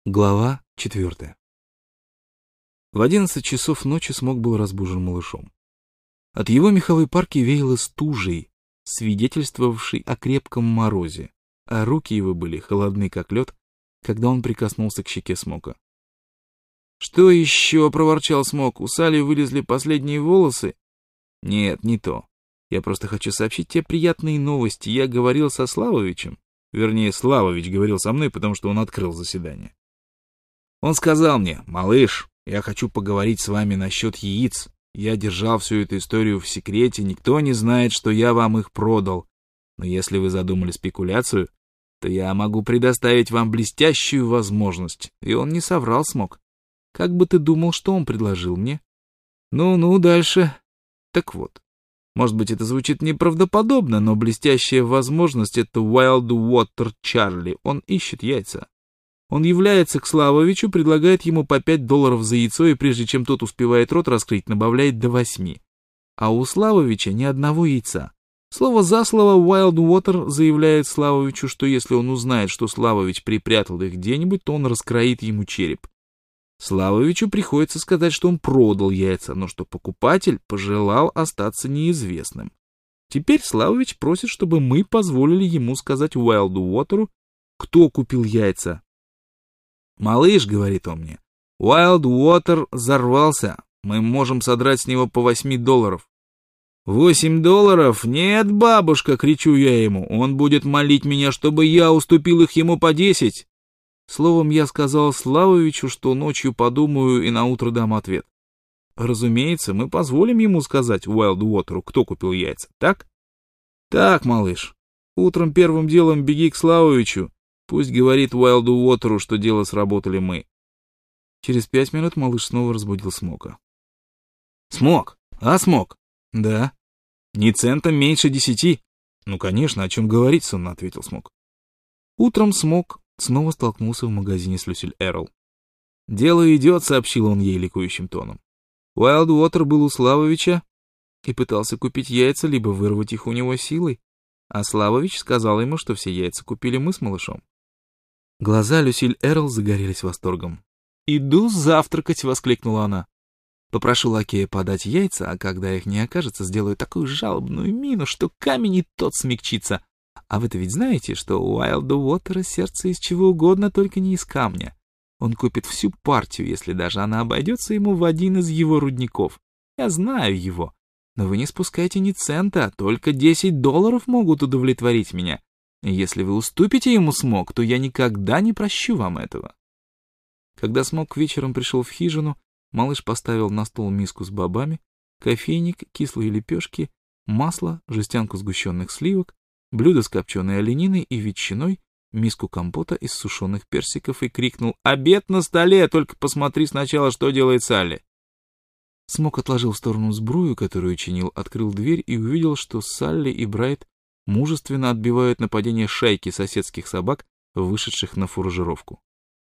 Глава 4. В 11 часов ночи Смок был разбужен малышом. От его меховой парки веяло стужей, свидетельствовавшей о крепком морозе, а руки его были холодны, как лед, когда он прикоснулся к щеке Смока. «Что еще?» — проворчал Смок. «У Салли вылезли последние волосы?» «Нет, не то. Я просто хочу сообщить тебе приятные новости. Я говорил со Славовичем. Вернее, Славович говорил со мной, потому что он открыл заседание. Он сказал мне: малыш, я хочу поговорить с вами насчет яиц. Я держал всю эту историю в секрете, никто не знает, что я вам их продал. Но если вы задумали спекуляцию, то я могу предоставить вам блестящую возможность». И он не соврал, Смок. Как бы ты думал, что он предложил мне? Ну, дальше. Так вот, может быть, это звучит неправдоподобно, но блестящая возможность — это Wild Water Charlie. Он ищет яйца. Он является к Славовичу, предлагает ему по $5 за яйцо, и прежде чем тот успевает рот раскрыть, добавляет до 8. А у Славовича ни одного яйца. Слово за слово Wild Water заявляет Славовичу, что если он узнает, что Славович припрятал их где-нибудь, то он раскроит ему череп. Славовичу приходится сказать, что он продал яйца, но что покупатель пожелал остаться неизвестным. Теперь Славович просит, чтобы мы позволили ему сказать Wild Water'у, кто купил яйца. «Малыш, — говорит он мне, — Wild Water взорвался. Мы можем содрать с него по $8. $8? Нет, бабушка, — кричу я ему. Он будет молить меня, чтобы я уступил их ему по 10. Словом, я сказал Славовичу, что ночью подумаю и наутро дам ответ. Разумеется, мы позволим ему сказать Wild Water'у, кто купил яйца, так? Так, малыш. Утром первым делом беги к Славовичу. Пусть говорит Wild Water'у, что дело сработали мы. Через 5 минут малыш снова разбудил Смока. Смок? Смок? Да. Ни центом меньше 10. Ну, конечно, о чем говорить, сонно ответил Смок. Утром Смок снова столкнулся в магазине с Люсиль Эрл. «Дело идет», — сообщил он ей ликующим тоном. Wild Water был у Славовича и пытался купить яйца, либо вырвать их у него силой, а Славович сказал ему, что все яйца купили мы с малышом. Глаза Люсиль Эрл загорелись восторгом. «Иду завтракать!» — воскликнула она. «Попрошу лакея подать яйца, а когда их не окажется, сделаю такую жалобную мину, что камень и тот смягчится. А вы-то ведь знаете, что у Wild Water сердце из чего угодно, только не из камня. Он купит всю партию, если даже она обойдется ему в один из его рудников. Я знаю его. Но вы не спускайте ни цента, только $10 могут удовлетворить меня. И если вы уступите ему, Смок, то я никогда не прощу вам этого». Когда Смок вечером пришел в хижину, малыш поставил на стол миску с бобами, кофейник, кислые лепешки, масло, жестянку сгущенных сливок, блюдо с копченой олениной и ветчиной, миску компота из сушеных персиков и крикнул: «Обед на столе, только посмотри сначала, что делает Салли». Смок отложил в сторону сбрую, которую чинил, открыл дверь и увидел, что Салли и Брайт мужественно отбивают нападение шайки соседских собак, вышедших на фуражировку.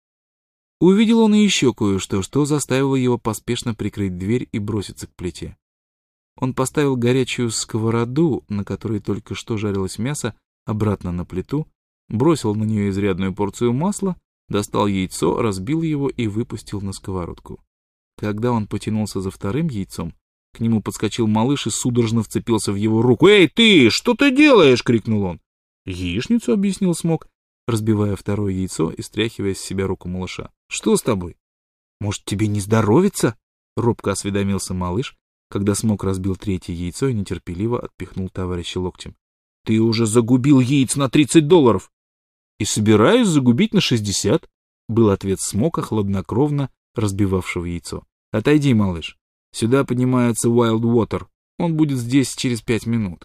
Увидел он и еще кое-что, что заставило его поспешно прикрыть дверь и броситься к плите. Он поставил горячую сковороду, на которой только что жарилось мясо, обратно на плиту, бросил на нее изрядную порцию масла, достал яйцо, разбил его и выпустил на сковородку. Когда он потянулся за вторым яйцом, к нему подскочил малыш и судорожно вцепился в его руку. «Эй, ты! Что ты делаешь?» — крикнул он. «Яичницу», — объяснил Смок, разбивая второе яйцо и стряхивая с себя руку малыша. «Что с тобой? Может, тебе не здоровится?» — робко осведомился малыш, когда Смок разбил третье яйцо и нетерпеливо отпихнул товарища локтем. «Ты уже загубил яиц на $30. «И собираюсь загубить на 60, — был ответ Смока, хладнокровно разбивавшего яйцо. «Отойди, малыш. Сюда поднимается Wild Water. Он будет здесь через 5 минут».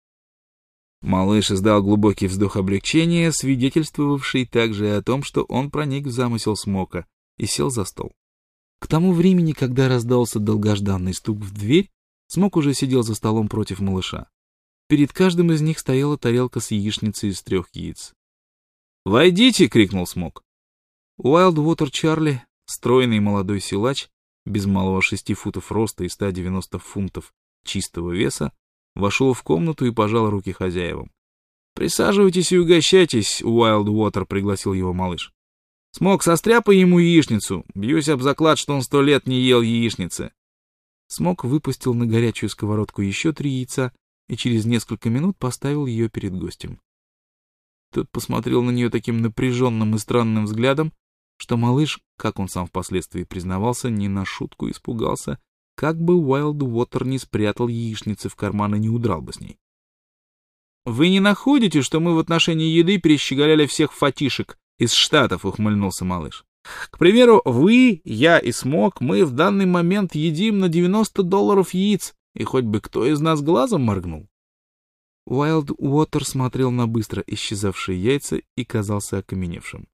Малыш издал глубокий вздох облегчения, свидетельствовавший также и о том, что он проник в замысел Смока, и сел за стол. К тому времени, когда раздался долгожданный стук в дверь, Смок уже сидел за столом против малыша. Перед каждым из них стояла тарелка с яичницей из 3 яиц. «Войдите!» — крикнул Смок. Wild Water Charlie, стройный молодой силач, без малого 6 футов роста и 190 фунтов чистого веса, вошел в комнату и пожал руки хозяевам. «Присаживайтесь и угощайтесь», — Wild Water пригласил его малыш. Смок, состряпай ему яичницу. Бьюсь об заклад, что он 100 лет не ел яичницы. Смок выпустил на горячую сковородку еще 3 яйца и через несколько минут поставил ее перед гостем. Тот посмотрел на нее таким напряженным и странным взглядом, что малыш, как он сам впоследствии признавался, не на шутку испугался, как бы Уайлд Уотер не спрятал яичницы в карман и не удрал бы с ней. «Вы не находите, что мы в отношении еды перещеголяли всех фатишек из Штатов?» — ухмыльнулся малыш. «К примеру, вы, я и Смок, мы в данный момент едим на $90 яиц, и хоть бы кто из нас глазом моргнул». Уайлд Уотер смотрел на быстро исчезавшие яйца и казался окаменевшим.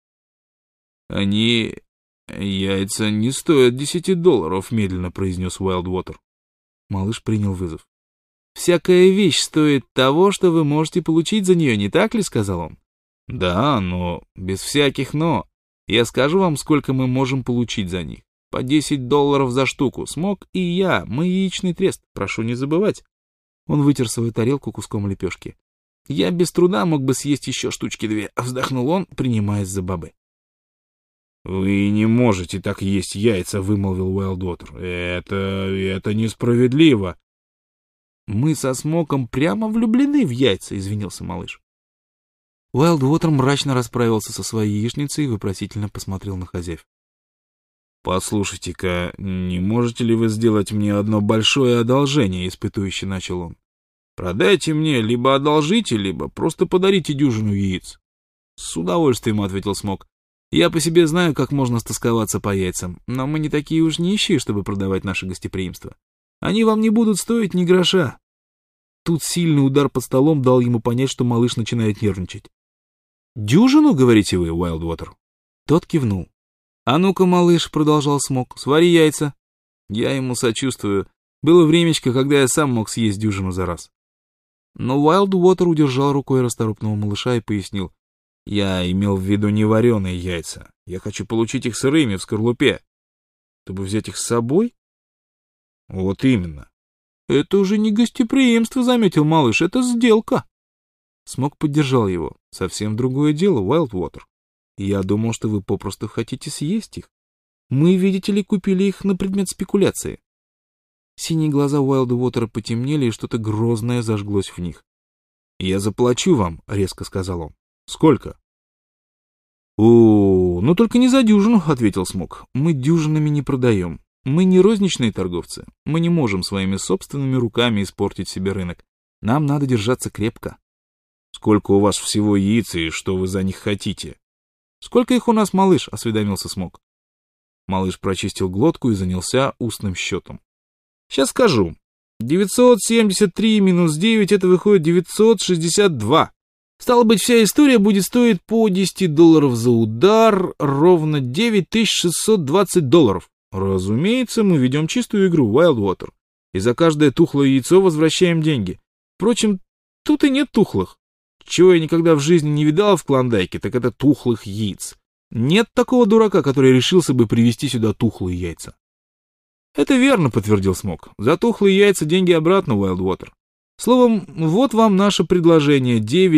«Они... яйца не стоят $10, — медленно произнес Уайлд Уотер. Малыш принял вызов. «Всякая вещь стоит того, что вы можете получить за нее, не так ли?» — сказал он. «Да, но без всяких «но». Я скажу вам, сколько мы можем получить за них. По $10 за штуку. Смок и я, мы яичный трест, прошу не забывать». Он вытер свою тарелку куском лепешки. «Я без труда мог бы съесть еще штучки 2, — вздохнул он, принимаясь за бобы. «Вы не можете так есть яйца, — вымолвил Уайлд Уотер. Это несправедливо». «Мы со Смоком прямо влюблены в яйца, — извинился малыш». Уайлд Уотер мрачно расправился со своей яичницей и вопросительно посмотрел на хозяев. «Послушайте-ка, не можете ли вы сделать мне одно большое одолжение?» — испытующе начал он. «Продайте мне, либо одолжите, либо просто подарите дюжину яиц». «С удовольствием, — ответил Смок. Я по себе знаю, как можно стосковаться по яйцам, но мы не такие уж нищие, чтобы продавать наше гостеприимство. Они вам не будут стоить ни гроша». Тут сильный удар под столом дал ему понять, что малыш начинает нервничать. «Дюжину, говорите вы, Уайлд Уотер?» Тот кивнул. «А ну-ка, малыш, — продолжал Смок, — свари яйца». Я ему сочувствую. Было времечко, когда я сам мог съесть дюжину за раз. Но Уайлд Уотер удержал рукой расторопного малыша и пояснил. «Я имел в виду не вареные яйца. Я хочу получить их сырыми, в скорлупе. Чтобы взять их с собой?» «Вот именно». «Это уже не гостеприимство, — заметил малыш, — это сделка». Смок поддержал его. «Совсем другое дело, Уайлд Уотер. Я думал, что вы попросту хотите съесть их. Мы, видите ли, купили их на предмет спекуляции». Синие глаза Уайлда Уотера потемнели, и что-то грозное зажглось в них. «Я заплачу вам, — резко сказал он. — Сколько?» Ну только не за дюжину, — ответил Смок. Мы дюжинами не продаем. Мы не розничные торговцы. Мы не можем своими собственными руками испортить себе рынок. Нам надо держаться крепко». «Сколько у вас всего яиц и что вы за них хотите?» «Сколько их у нас, малыш?» — осведомился Смок. Малыш прочистил глотку и занялся устным счетом. «Сейчас скажу. 973 минус 9 — это выходит 962. Стало быть, вся история будет стоить по $10 за удар, ровно $9620. Разумеется, мы ведем чистую игру, Уайлд Уотер, и за каждое тухлое яйцо возвращаем деньги. Впрочем, тут и нет тухлых. Чего я никогда в жизни не видал в Клондайке, так это тухлых яиц. Нет такого дурака, который решился бы привезти сюда тухлые яйца». «Это верно, — подтвердил Смок. — За тухлые яйца деньги обратно, Уайлд Уотер. Словом, вот вам наше предложение —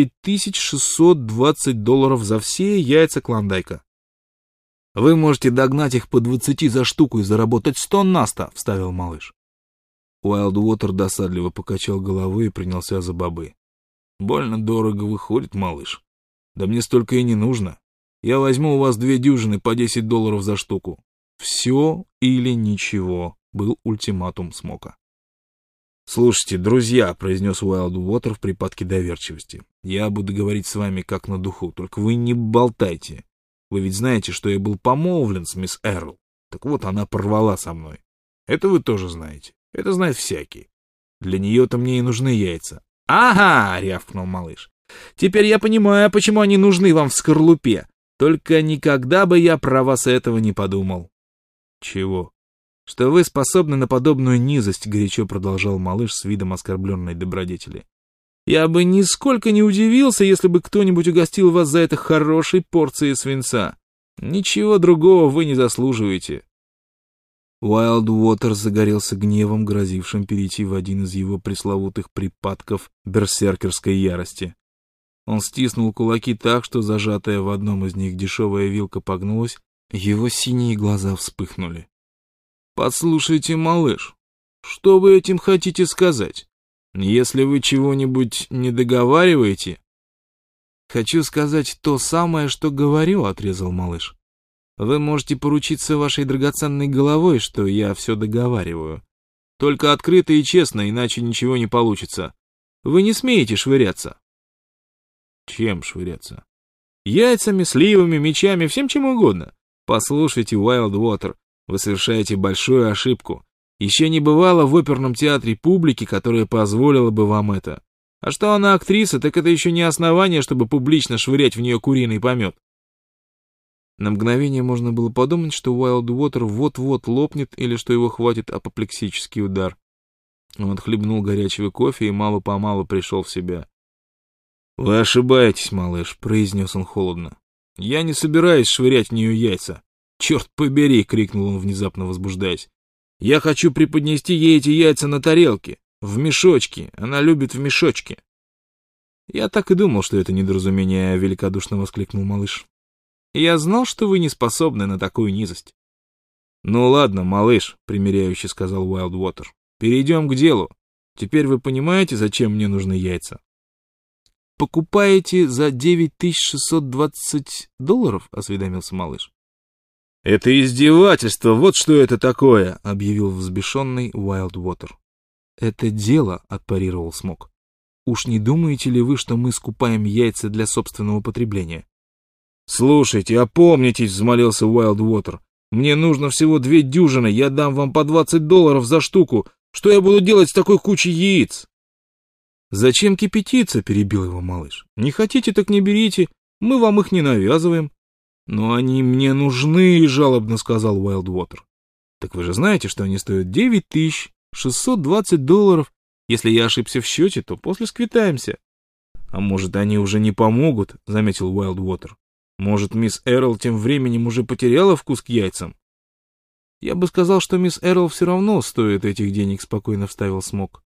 $9620 за все яйца Клондайка». «Вы можете догнать их по 20 за штуку и заработать 100 на 100, — вставил малыш. Уайлд Уотер досадливо покачал головой и принялся за бобы. «Больно дорого выходит, малыш. Да мне столько и не нужно. Я возьму у вас 2 дюжины по $10 за штуку. Все или ничего», — был ультиматум Смока. «Слушайте, друзья, — произнес Уайлд Уотер в припадке доверчивости, — я буду говорить с вами как на духу, только вы не болтайте. Вы ведь знаете, что я был помолвлен с мисс Эрл. Так вот, она порвала со мной. Это вы тоже знаете. Это знает всякий. Для нее-то мне и нужны яйца». «Ага!» — рявкнул малыш. «Теперь я понимаю, почему они нужны вам в скорлупе. Только никогда бы я про вас этого не подумал». «Чего?» «Что вы способны на подобную низость», — горячо продолжал малыш с видом оскорбленной добродетели. «Я бы нисколько не удивился, если бы кто-нибудь угостил вас за это хорошей порцией свинца. Ничего другого вы не заслуживаете». Уайлд Уотер загорелся гневом, грозившим перейти в один из его пресловутых припадков берсеркерской ярости. Он стиснул кулаки так, что зажатая в одном из них дешевая вилка погнулась, его синие глаза вспыхнули. «Послушайте, малыш, что вы этим хотите сказать? Если вы чего-нибудь не договариваете...» «Хочу сказать то самое, что говорю», — отрезал малыш. «Вы можете поручиться вашей драгоценной головой, что я все договариваю. Только открыто и честно, иначе ничего не получится. Вы не смеете швыряться». «Чем швыряться?» «Яйцами, сливами, мечами, всем чем угодно. Послушайте, Уайлдвотер, вы совершаете большую ошибку. Еще не бывало в оперном театре публики, которая позволила бы вам это. А что она актриса, так это еще не основание, чтобы публично швырять в нее куриный помет». На мгновение можно было подумать, что Уайлдвотер вот-вот лопнет или что его хватит апоплексический удар. Он отхлебнул горячего кофе и мало-помалу пришел в себя. «Вы ошибаетесь, малыш», — произнес он холодно. «Я не собираюсь швырять в нее яйца. Черт побери!» — крикнул он, внезапно возбуждаясь. «Я хочу преподнести ей эти яйца на тарелке, в мешочке. Она любит в мешочке». «Я так и думал, что это недоразумение», — великодушно воскликнул малыш. «Я знал, что вы не способны на такую низость». «Ну ладно, малыш», — примиряюще сказал Уайлдвотер. «Перейдем к делу. Теперь вы понимаете, зачем мне нужны яйца?» «Покупаете за $9620?» — осведомился малыш. «Это издевательство, вот что это такое!» — объявил взбешенный Уайлдвотер. «Это дело», — отпарировал Смок. «Уж не думаете ли вы, что мы скупаем яйца для собственного потребления?» «Слушайте, опомнитесь», — взмолился Уайлдвотер. «Мне нужно всего 2 дюжины, я дам вам по $20 за штуку. Что я буду делать с такой кучей яиц?» «Зачем кипятиться?» — перебил его малыш. «Не хотите, так не берите, мы вам их не навязываем». «Но они мне нужны», — жалобно сказал Уайлдвотер. «Так вы же знаете, что они стоят $9620. Если я ошибся в счете, то после сквитаемся». «А может, они уже не помогут?» — заметил Уайлдвотер. «Может, мисс Эрл тем временем уже потеряла вкус к яйцам?» «Я бы сказал, что мисс Эрл все равно стоит этих денег», — спокойно вставил Смок.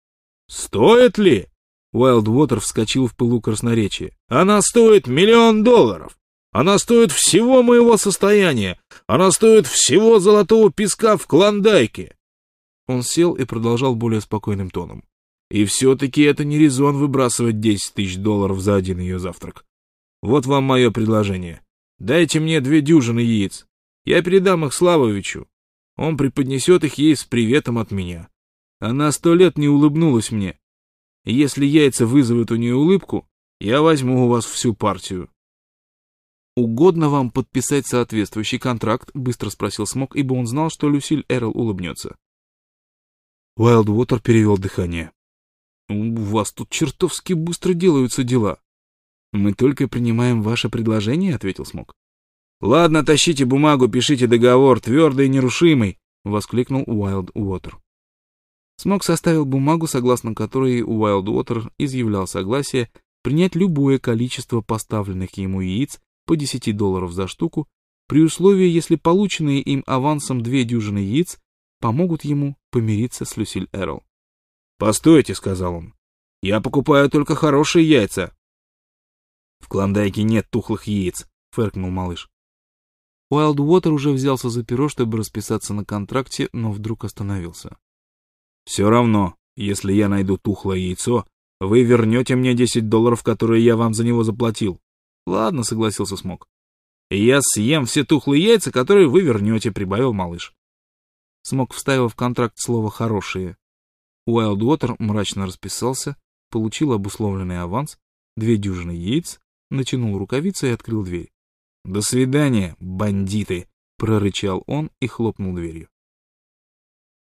«Стоит ли?» Уайлдвотер вскочил в пылу красноречия. «Она стоит $1 миллион! Она стоит всего моего состояния! Она стоит всего золотого песка в Клондайке!» Он сел и продолжал более спокойным тоном. «И все-таки это не резон выбрасывать $10 000 за один ее завтрак. Вот вам мое предложение. Дайте мне 2 дюжины яиц. Я передам их Славовичу. Он преподнесет их ей с приветом от меня. Она 100 лет не улыбнулась мне. Если яйца вызовут у нее улыбку, я возьму у вас всю партию». «Угодно вам подписать соответствующий контракт?» — быстро спросил Смок, ибо он знал, что Люсиль Эрл улыбнется. Уайлдвотер перевел дыхание. «У вас тут чертовски быстро делаются дела». «Мы только принимаем ваше предложение», — ответил Смок. «Ладно, тащите бумагу, пишите договор, твердый и нерушимый», — воскликнул Уайлдвотер. Смок составил бумагу, согласно которой Уайлдвотер изъявлял согласие принять любое количество поставленных ему яиц по $10 за штуку, при условии, если полученные им авансом 2 дюжины яиц помогут ему помириться с Люсиль Эрл. «Постойте», — сказал он, — «я покупаю только хорошие яйца». «В Клондайке нет тухлых яиц», — фыркнул малыш. Уайлдвотер уже взялся за перо, чтобы расписаться на контракте, но вдруг остановился. «Все равно, если я найду тухлое яйцо, вы вернете мне $10, которые я вам за него заплатил». «Ладно», — согласился Смок. «И я съем все тухлые яйца, которые вы вернете», — прибавил малыш. Смок вставил в контракт слово «хорошие». Уайлдвотер мрачно расписался, получил обусловленный аванс, 2 дюжины яиц, натянул рукавицы и открыл дверь. «До свидания, бандиты!» — прорычал он и хлопнул дверью.